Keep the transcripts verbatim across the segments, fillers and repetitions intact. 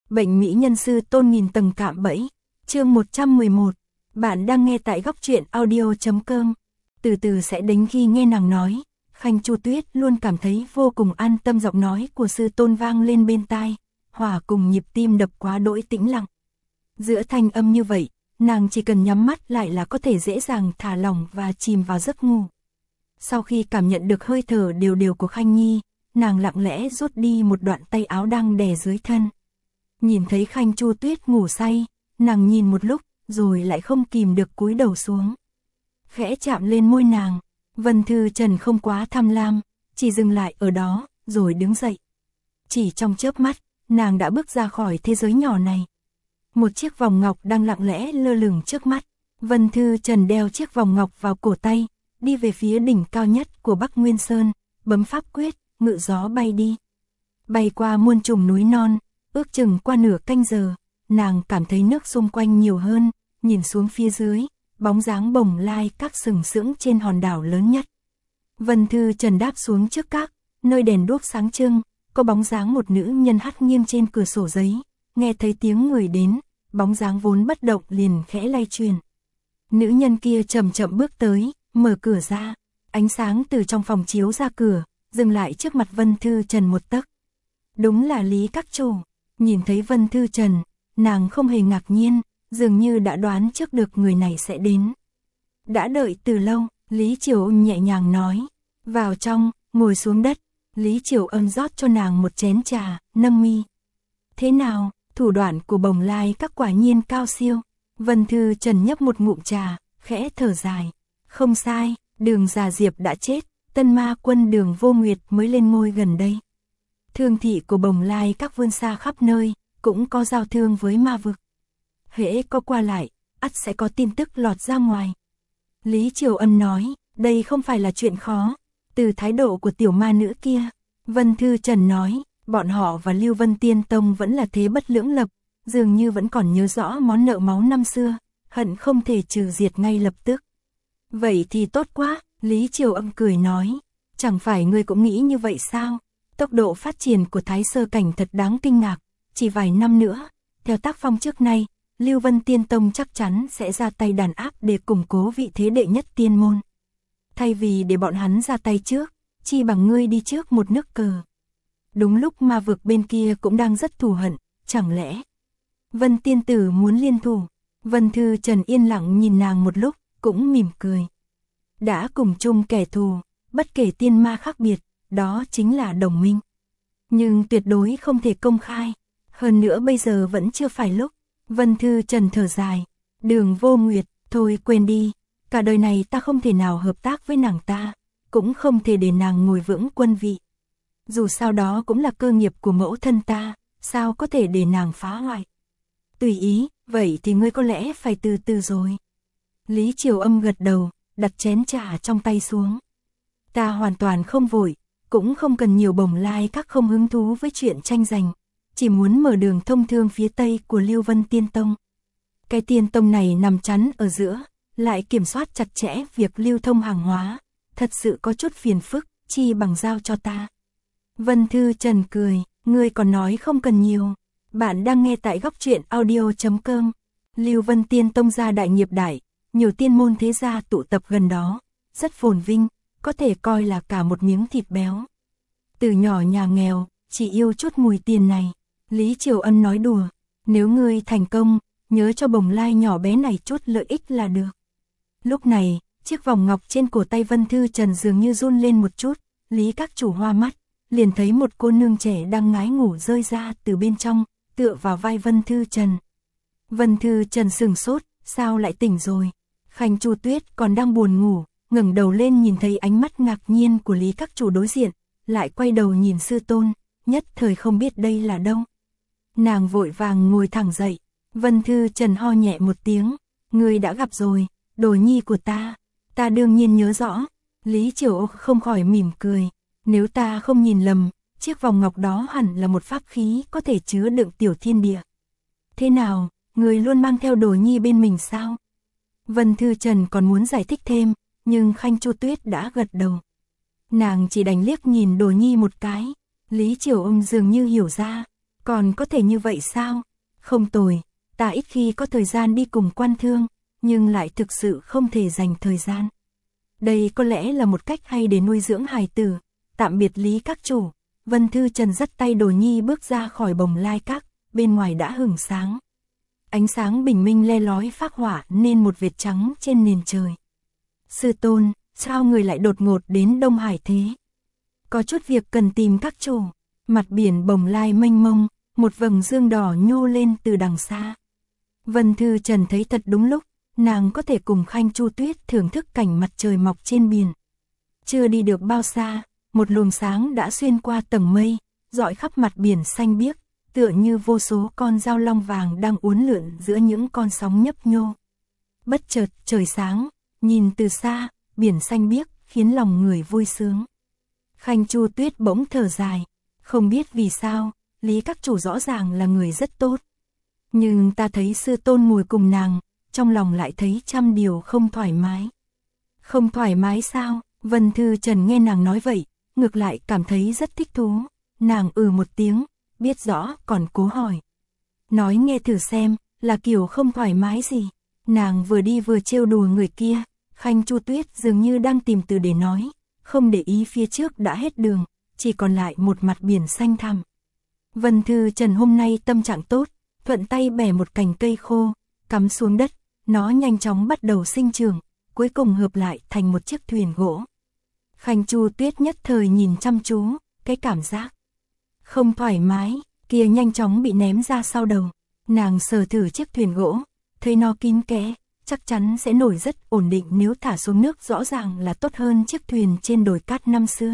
Bệnh mỹ nhân sư tôn nghìn tầng cạm bẫy. Chương một trăm mười một. Bạn đang nghe tại góc truyện audio chấm com. Từ từ sẽ đến khi nghe nàng nói, Khanh Chu Tuyết luôn cảm thấy vô cùng an tâm. Giọng nói của sư tôn vang lên bên tai, hòa cùng nhịp tim đập quá đỗi tĩnh lặng. Giữa thanh âm như vậy, nàng chỉ cần nhắm mắt lại là có thể dễ dàng thả lỏng và chìm vào giấc ngủ. Sau khi cảm nhận được hơi thở đều đều của Khanh Nhi, nàng lặng lẽ rút đi một đoạn tay áo đang đè dưới thân. Nhìn thấy Khanh Chu Tuyết ngủ say, nàng nhìn một lúc, rồi lại không kìm được cúi đầu xuống. Khẽ chạm lên môi nàng, Vân Thư Trần không quá tham lam, chỉ dừng lại ở đó, rồi đứng dậy. Chỉ trong chớp mắt, nàng đã bước ra khỏi thế giới nhỏ này. Một chiếc vòng ngọc đang lặng lẽ lơ lửng trước mắt. Vân Thư Trần đeo chiếc vòng ngọc vào cổ tay, đi về phía đỉnh cao nhất của Bắc Nguyên Sơn, bấm pháp quyết, ngự gió bay đi. Bay qua muôn trùng núi non, ước chừng qua nửa canh giờ, nàng cảm thấy nước xung quanh nhiều hơn, nhìn xuống phía dưới, bóng dáng Bồng Lai Các sừng sững trên hòn đảo lớn nhất. Vân Thư Trần đáp xuống trước các, nơi đèn đuốc sáng trưng, có bóng dáng một nữ nhân hắt nghiêng trên cửa sổ giấy, nghe thấy tiếng người đến, bóng dáng vốn bất động liền khẽ lay chuyển. Nữ nhân kia chậm chậm bước tới, mở cửa ra, ánh sáng từ trong phòng chiếu ra cửa, dừng lại trước mặt Vân Thư Trần một tấc. Đúng là Lý Các chủ. Nhìn thấy Vân Thư Trần, nàng không hề ngạc nhiên, dường như đã đoán trước được người này sẽ đến. Đã đợi từ lâu, Lý Triều Âm nhẹ nhàng nói, vào trong, ngồi xuống đất. Lý Triều Âm rót cho nàng một chén trà, nâng mi. Thế nào, thủ đoạn của Bồng Lai Các quả nhiên cao siêu. Vân Thư Trần nhấp một ngụm trà, khẽ thở dài. Không sai, Đường Già Diệp đã chết, tân ma quân Đường Vô Nguyệt mới lên ngôi gần đây. Thương thị của Bồng Lai Các vươn xa khắp nơi, cũng có giao thương với ma vực. Hễ có qua lại, ắt sẽ có tin tức lọt ra ngoài. Lý Triều Ân nói, đây không phải là chuyện khó. Từ thái độ của tiểu ma nữ kia, Vân Thư Trần nói, bọn họ và Lưu Vân Tiên Tông vẫn là thế bất lưỡng lập, dường như vẫn còn nhớ rõ món nợ máu năm xưa, hận không thể trừ diệt ngay lập tức. Vậy thì tốt quá, Lý Triều Âm cười nói, chẳng phải ngươi cũng nghĩ như vậy sao? Tốc độ phát triển của Thái Sơ Cảnh thật đáng kinh ngạc, chỉ vài năm nữa, theo tác phong trước nay, Lưu Vân Tiên Tông chắc chắn sẽ ra tay đàn áp để củng cố vị thế đệ nhất tiên môn. Thay vì để bọn hắn ra tay trước, chi bằng ngươi đi trước một nước cờ. Đúng lúc ma vực bên kia cũng đang rất thù hận, chẳng lẽ Vân Tiên Tử muốn liên thủ? Vân Thư Trần yên lặng nhìn nàng một lúc, cũng mỉm cười. Đã cùng chung kẻ thù, bất kể tiên ma khác biệt, đó chính là đồng minh. Nhưng tuyệt đối không thể công khai, hơn nữa bây giờ vẫn chưa phải lúc. Vân Thư Trần thở dài, Đường Vô Nguyệt, thôi quên đi, cả đời này ta không thể nào hợp tác với nàng ta, cũng không thể để nàng ngồi vững quân vị. Dù sao đó cũng là cơ nghiệp của mẫu thân ta, sao có thể để nàng phá hoại. Tùy ý, vậy thì ngươi có lẽ phải từ từ rồi. Lý Triều Âm gật đầu, đặt chén trà trong tay xuống. Ta hoàn toàn không vội, cũng không cần nhiều. Bồng Lai Các không hứng thú với chuyện tranh giành, chỉ muốn mở đường thông thương phía tây của Lưu Vân Tiên Tông. Cái tiên tông này nằm chắn ở giữa, lại kiểm soát chặt chẽ việc lưu thông hàng hóa, thật sự có chút phiền phức, chi bằng giao cho ta. Vân Thư Trần cười, ngươi còn nói không cần nhiều. Bạn đang nghe tại góc truyện audio chấm com. Lưu Vân Tiên Tông gia đại nghiệp đại, nhiều tiên môn thế gia tụ tập gần đó, rất phồn vinh, có thể coi là cả một miếng thịt béo. Từ nhỏ nhà nghèo, chỉ yêu chút mùi tiền này. Lý Triều Ân nói đùa, nếu ngươi thành công, nhớ cho Bồng Lai nhỏ bé này chút lợi ích là được. Lúc này, chiếc vòng ngọc trên cổ tay Vân Thư Trần dường như run lên một chút, Lý Các chủ hoa mắt, liền thấy một cô nương trẻ đang ngái ngủ rơi ra từ bên trong, tựa vào vai Vân Thư Trần. Vân Thư Trần sừng sốt, sao lại tỉnh rồi? Khanh Chu Tuyết còn đang buồn ngủ, ngẩng đầu lên nhìn thấy ánh mắt ngạc nhiên của Lý Các chủ đối diện, lại quay đầu nhìn sư tôn, nhất thời không biết đây là đâu. Nàng vội vàng ngồi thẳng dậy, Vân Thư Trần ho nhẹ một tiếng, ngươi đã gặp rồi, đồ nhi của ta, ta đương nhiên nhớ rõ. Lý Triều không khỏi mỉm cười, nếu ta không nhìn lầm, chiếc vòng ngọc đó hẳn là một pháp khí có thể chứa đựng tiểu thiên địa. Thế nào, ngươi luôn mang theo đồ nhi bên mình sao? Vân Thư Trần còn muốn giải thích thêm, nhưng Khanh Chu Tuyết đã gật đầu. Nàng chỉ đành liếc nhìn đồ nhi một cái, Lý Triều Âm dường như hiểu ra, Còn có thể như vậy sao? Không tồi, ta ít khi có thời gian đi cùng quan thương, nhưng lại thực sự không thể dành thời gian. Đây có lẽ là một cách hay để nuôi dưỡng hài tử. Tạm biệt Lý các chủ, Vân Thư Trần dắt tay Đồ Nhi bước ra khỏi bồng lai các, bên ngoài đã hửng sáng. Ánh sáng bình minh le lói phác họa nên một vệt trắng trên nền trời. Sư tôn, sao người lại đột ngột đến Đông Hải thế? Có chút việc cần tìm các chủ. Mặt biển bồng lai mênh mông, một vầng dương đỏ nhô lên từ đằng xa. Vân Thư Trần thấy thật đúng lúc, nàng có thể cùng Khanh Chu Tuyết thưởng thức cảnh mặt trời mọc trên biển. Chưa đi được bao xa, một luồng sáng đã xuyên qua tầng mây, rọi khắp mặt biển xanh biếc, tựa như vô số con dao long vàng đang uốn lượn giữa những con sóng nhấp nhô. Bất chợt trời sáng, nhìn từ xa, biển xanh biếc khiến lòng người vui sướng. Khanh Chu Tuyết bỗng thở dài, không biết vì sao, Lý các chủ rõ ràng là người rất tốt. Nhưng ta thấy sư tôn ngồi cùng nàng, trong lòng lại thấy trăm điều không thoải mái. Không thoải mái sao? Vân Thư Trần nghe nàng nói vậy, ngược lại cảm thấy rất thích thú. Nàng ừ một tiếng, biết rõ còn cố hỏi. Nói nghe thử xem, là kiểu không thoải mái gì? Nàng vừa đi vừa trêu đùa người kia, Khanh Chu Tuyết dường như đang tìm từ để nói, không để ý phía trước đã hết đường, chỉ còn lại một mặt biển xanh thẳm. Vân Thư Trần hôm nay tâm trạng tốt, thuận tay bẻ một cành cây khô, cắm xuống đất, nó nhanh chóng bắt đầu sinh trưởng, cuối cùng hợp lại thành một chiếc thuyền gỗ. Khanh Chu Tuyết nhất thời nhìn chăm chú, cái cảm giác không thoải mái kia nhanh chóng bị ném ra sau đầu. Nàng sờ thử chiếc thuyền gỗ, thấy nó kín kẽ, chắc chắn sẽ nổi rất ổn định, nếu thả xuống nước rõ ràng là tốt hơn chiếc thuyền trên đồi cát năm xưa.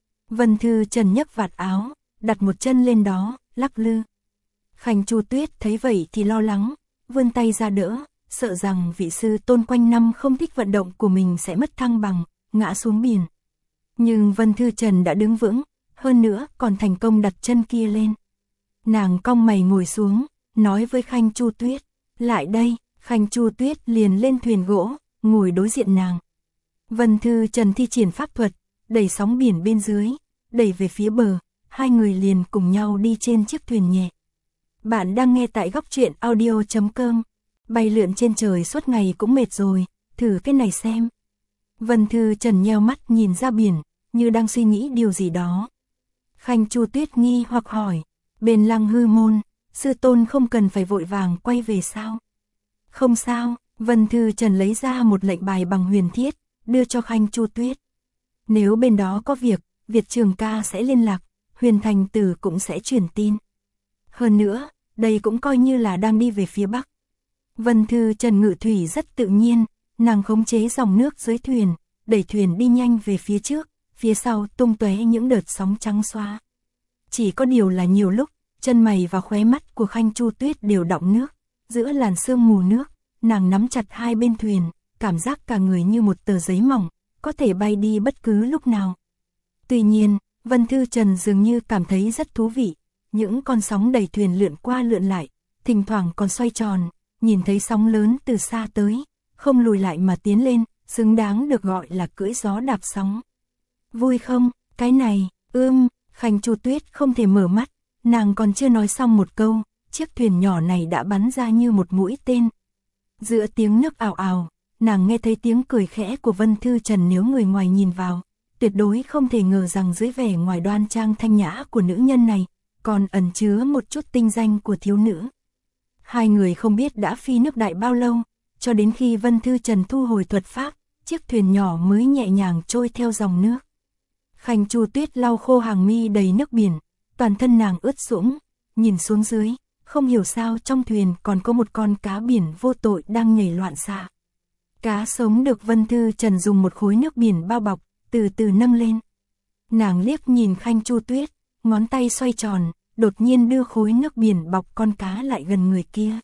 Vân Thư Trần nhấc vạt áo, đặt một chân lên đó, lắc lư. Khanh Chu Tuyết thấy vậy thì lo lắng, vươn tay ra đỡ, sợ rằng vị sư tôn quanh năm không thích vận động của mình sẽ mất thăng bằng, ngã xuống biển. Nhưng Vân Thư Trần đã đứng vững, hơn nữa còn thành công đặt chân kia lên. Nàng cong mày ngồi xuống, nói với Khanh Chu Tuyết, lại đây. Khanh Chu Tuyết liền lên thuyền gỗ, ngồi đối diện nàng. Vân Thư Trần thi triển pháp thuật, đẩy sóng biển bên dưới, đẩy về phía bờ, hai người liền cùng nhau đi trên chiếc thuyền nhẹ. Bạn đang nghe tại góc truyện audio chấm com. Bay lượn trên trời suốt ngày cũng mệt rồi, thử cái này xem. Vân Thư Trần nheo mắt nhìn ra biển, như đang suy nghĩ điều gì đó. Khanh Chu Tuyết nghi hoặc hỏi, bên Lăng Hư Môn, sư tôn không cần phải vội vàng quay về sao? Không sao, Vân Thư Trần lấy ra một lệnh bài bằng huyền thiết, đưa cho Khanh Chu Tuyết. Nếu bên đó có việc, Việt Trường ca sẽ liên lạc, Huyền Thành Tử cũng sẽ truyền tin. Hơn nữa, đây cũng coi như là đang đi về phía Bắc. Vân Thư Trần ngự thủy rất tự nhiên, nàng khống chế dòng nước dưới thuyền, đẩy thuyền đi nhanh về phía trước, phía sau tung tóe những đợt sóng trắng xóa. Chỉ có điều là nhiều lúc, chân mày và khóe mắt của Khanh Chu Tuyết đều đọng nước, giữa làn sương mù nước, nàng nắm chặt hai bên thuyền, cảm giác cả người như một tờ giấy mỏng, có thể bay đi bất cứ lúc nào. Tuy nhiên, Vân Thư Trần dường như cảm thấy rất thú vị, những con sóng đẩy thuyền lượn qua lượn lại, thỉnh thoảng còn xoay tròn, nhìn thấy sóng lớn từ xa tới, không lùi lại mà tiến lên, xứng đáng được gọi là cưỡi gió đạp sóng. Vui không, cái này, ưm, Khanh Chu Tuyết không thể mở mắt, nàng còn chưa nói xong một câu, chiếc thuyền nhỏ này đã bắn ra như một mũi tên. Giữa tiếng nước ào ào, nàng nghe thấy tiếng cười khẽ của Vân Thư Trần, nếu người ngoài nhìn vào, tuyệt đối không thể ngờ rằng dưới vẻ ngoài đoan trang thanh nhã của nữ nhân này, còn ẩn chứa một chút tinh danh của thiếu nữ. Hai người không biết đã phi nước đại bao lâu, cho đến khi Vân Thư Trần thu hồi thuật pháp, chiếc thuyền nhỏ mới nhẹ nhàng trôi theo dòng nước. Khanh Chu Tuyết lau khô hàng mi đầy nước biển, toàn thân nàng ướt sũng, nhìn xuống dưới, không hiểu sao trong thuyền còn có một con cá biển vô tội đang nhảy loạn xạ. Cá sống được Vân Thư Trần dùng một khối nước biển bao bọc, từ từ nâng lên. Nàng liếc nhìn Khanh Chu Tuyết, ngón tay xoay tròn, đột nhiên đưa khối nước biển bọc con cá lại gần người kia.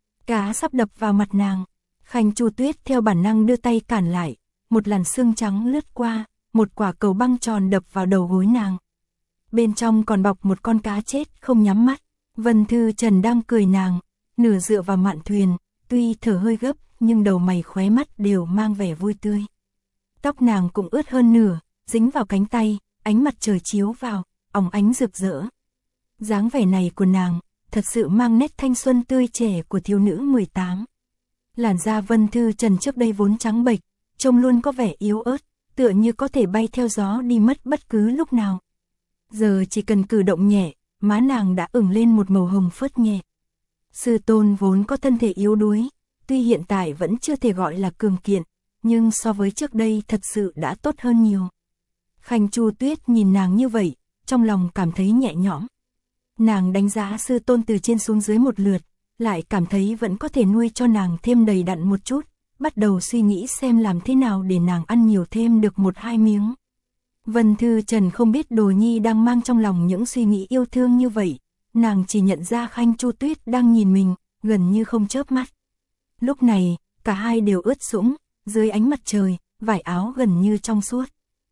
Cá sắp đập vào mặt nàng, Khanh Chu Tuyết theo bản năng đưa tay cản lại, một làn sương trắng lướt qua, một quả cầu băng tròn đập vào đầu gối nàng. Bên trong còn bọc một con cá chết không nhắm mắt. Vân Thư Trần đang cười nàng, nửa dựa vào mạn thuyền, tuy thở hơi gấp, nhưng đầu mày khóe mắt đều mang vẻ vui tươi. Tóc nàng cũng ướt hơn nửa, dính vào cánh tay, ánh mặt trời chiếu vào, óng ánh rực rỡ. Dáng vẻ này của nàng, thật sự mang nét thanh xuân tươi trẻ của thiếu nữ mười tám. Làn da Vân Thư Trần trước đây vốn trắng bệch, trông luôn có vẻ yếu ớt, tựa như có thể bay theo gió đi mất bất cứ lúc nào. Giờ chỉ cần cử động nhẹ, má nàng đã ửng lên một màu hồng phớt nhẹ. Sư tôn vốn có thân thể yếu đuối, tuy hiện tại vẫn chưa thể gọi là cường kiện, nhưng so với trước đây thật sự đã tốt hơn nhiều. Khanh Chu Tuyết nhìn nàng như vậy, trong lòng cảm thấy nhẹ nhõm. Nàng đánh giá sư tôn từ trên xuống dưới một lượt, lại cảm thấy vẫn có thể nuôi cho nàng thêm đầy đặn một chút, bắt đầu suy nghĩ xem làm thế nào để nàng ăn nhiều thêm được một hai miếng. Vân Thư Trần không biết Đồ Nhi đang mang trong lòng những suy nghĩ yêu thương như vậy, nàng chỉ nhận ra Khanh Chu Tuyết đang nhìn mình, gần như không chớp mắt. Lúc này, cả hai đều ướt sũng, dưới ánh mặt trời, vải áo gần như trong suốt.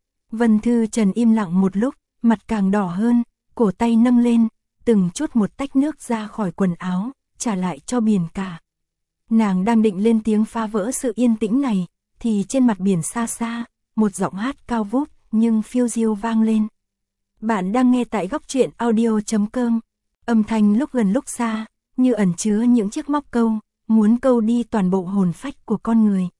Vân Thư Trần im lặng một lúc, mặt càng đỏ hơn, cổ tay nâng lên, từng chút một tách nước ra khỏi quần áo, trả lại cho biển cả. Nàng đang định lên tiếng phá vỡ sự yên tĩnh này, thì trên mặt biển xa xa, một giọng hát cao vút nhưng phiêu diêu vang lên. Bạn đang nghe tại góc truyện audio chấm com. Âm thanh lúc gần lúc xa, như ẩn chứa những chiếc móc câu, muốn câu đi toàn bộ hồn phách của con người.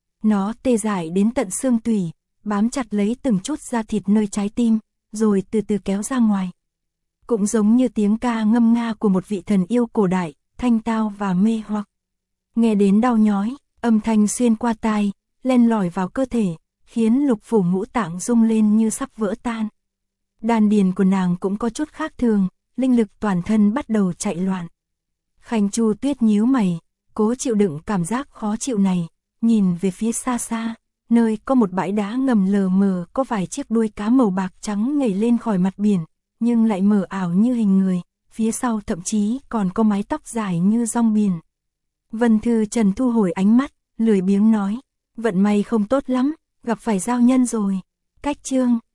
Nó tê dại đến tận xương tủy, bám chặt lấy từng chút da thịt nơi trái tim, rồi từ từ kéo ra ngoài. Cũng giống như tiếng ca ngâm nga của một vị thần yêu cổ đại, thanh tao và mê hoặc. Nghe đến đau nhói, âm thanh xuyên qua tai, len lỏi vào cơ thể, khiến lục phủ ngũ tạng rung lên như sắp vỡ tan. Đan điền của nàng cũng có chút khác thường, linh lực toàn thân bắt đầu chạy loạn. Khanh Chu Tuyết nhíu mày, cố chịu đựng cảm giác khó chịu này, nhìn về phía xa xa, nơi có một bãi đá ngầm lờ mờ có vài chiếc đuôi cá màu bạc trắng nhảy lên khỏi mặt biển, nhưng lại mờ ảo như hình người, phía sau thậm chí còn có mái tóc dài như rong biển. Vân Thư Trần thu hồi ánh mắt, lười biếng nói, vận may không tốt lắm, gặp phải giao nhân rồi. Cách chương